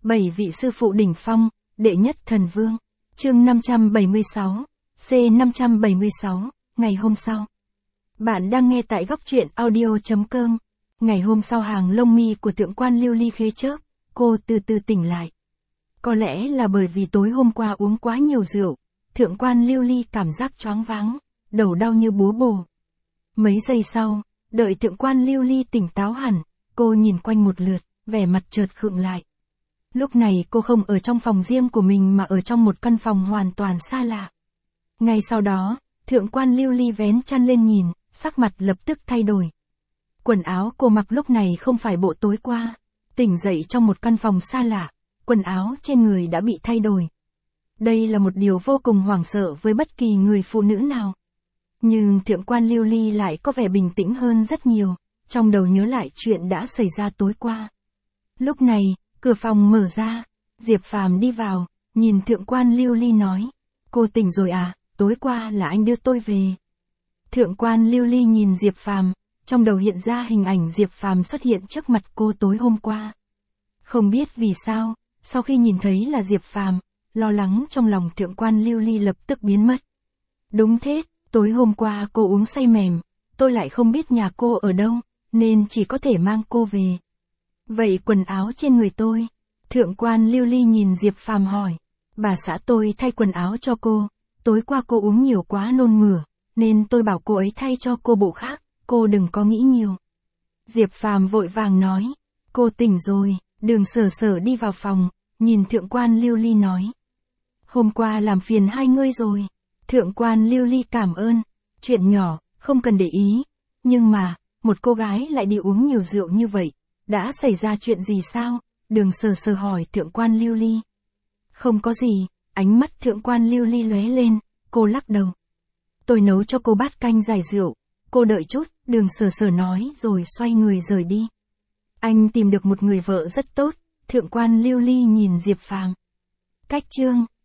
7 vị sư phụ đỉnh phong, đệ nhất thần vương. Chương 576, C576, ngày hôm sau. Bạn đang nghe tại góc truyện audio.com. Ngày hôm sau hàng lông mi của thượng quan Lưu Ly khẽ chớp, cô từ từ tỉnh lại. Có lẽ là bởi vì tối hôm qua uống quá nhiều rượu, thượng quan Lưu Ly cảm giác choáng váng, đầu đau như búa bổ. Mấy giây sau, đợi thượng quan Lưu Ly tỉnh táo hẳn, cô nhìn quanh một lượt, vẻ mặt chợt khựng lại. Lúc này cô không ở trong phòng riêng của mình mà ở trong một căn phòng hoàn toàn xa lạ. Ngay sau đó, thượng quan Lưu Ly vén chăn lên nhìn, sắc mặt lập tức thay đổi. Quần áo cô mặc lúc này không phải bộ tối qua. Tỉnh dậy trong một căn phòng xa lạ, quần áo trên người đã bị thay đổi. Đây là một điều vô cùng hoảng sợ với bất kỳ người phụ nữ nào. Nhưng thượng quan Lưu Ly lại có vẻ bình tĩnh hơn rất nhiều, trong đầu nhớ lại chuyện đã xảy ra tối qua. Lúc này, cửa phòng mở ra, Diệp Phàm đi vào, nhìn thượng quan Lưu Ly nói, cô tỉnh rồi à, tối qua là anh đưa tôi về. Thượng quan Lưu Ly nhìn Diệp Phàm, trong đầu hiện ra hình ảnh Diệp Phàm xuất hiện trước mặt cô tối hôm qua. Không biết vì sao, sau khi nhìn thấy là Diệp Phàm, lo lắng trong lòng thượng quan Lưu Ly lập tức biến mất. Đúng thế, tối hôm qua cô uống say mềm, tôi lại không biết nhà cô ở đâu, nên chỉ có thể mang cô về. Vậy quần áo trên người tôi? Thượng quan Lưu Ly nhìn Diệp Phàm hỏi. Bà xã tôi thay quần áo cho cô, tối qua cô uống nhiều quá nôn mửa, nên tôi bảo cô ấy thay cho cô bộ khác, cô đừng có nghĩ nhiều. Diệp Phàm vội vàng nói, cô tỉnh rồi. Đường Sở Sở đi vào phòng, nhìn thượng quan Lưu Ly nói. Hôm qua làm phiền hai ngươi rồi. Thượng quan Lưu Ly cảm ơn, chuyện nhỏ, không cần để ý. Nhưng mà, một cô gái lại đi uống nhiều rượu như vậy, đã xảy ra chuyện gì sao? Đường Sở Sở hỏi thượng quan Lưu Ly. Không có gì, ánh mắt thượng quan Lưu Ly lóe lên, cô lắc đầu. Tôi nấu cho cô bát canh giải rượu, cô đợi chút, Đường Sở Sở nói rồi xoay người rời đi. Anh tìm được một người vợ rất tốt, thượng quan Lưu Ly nhìn Diệp Phàm. Cách chương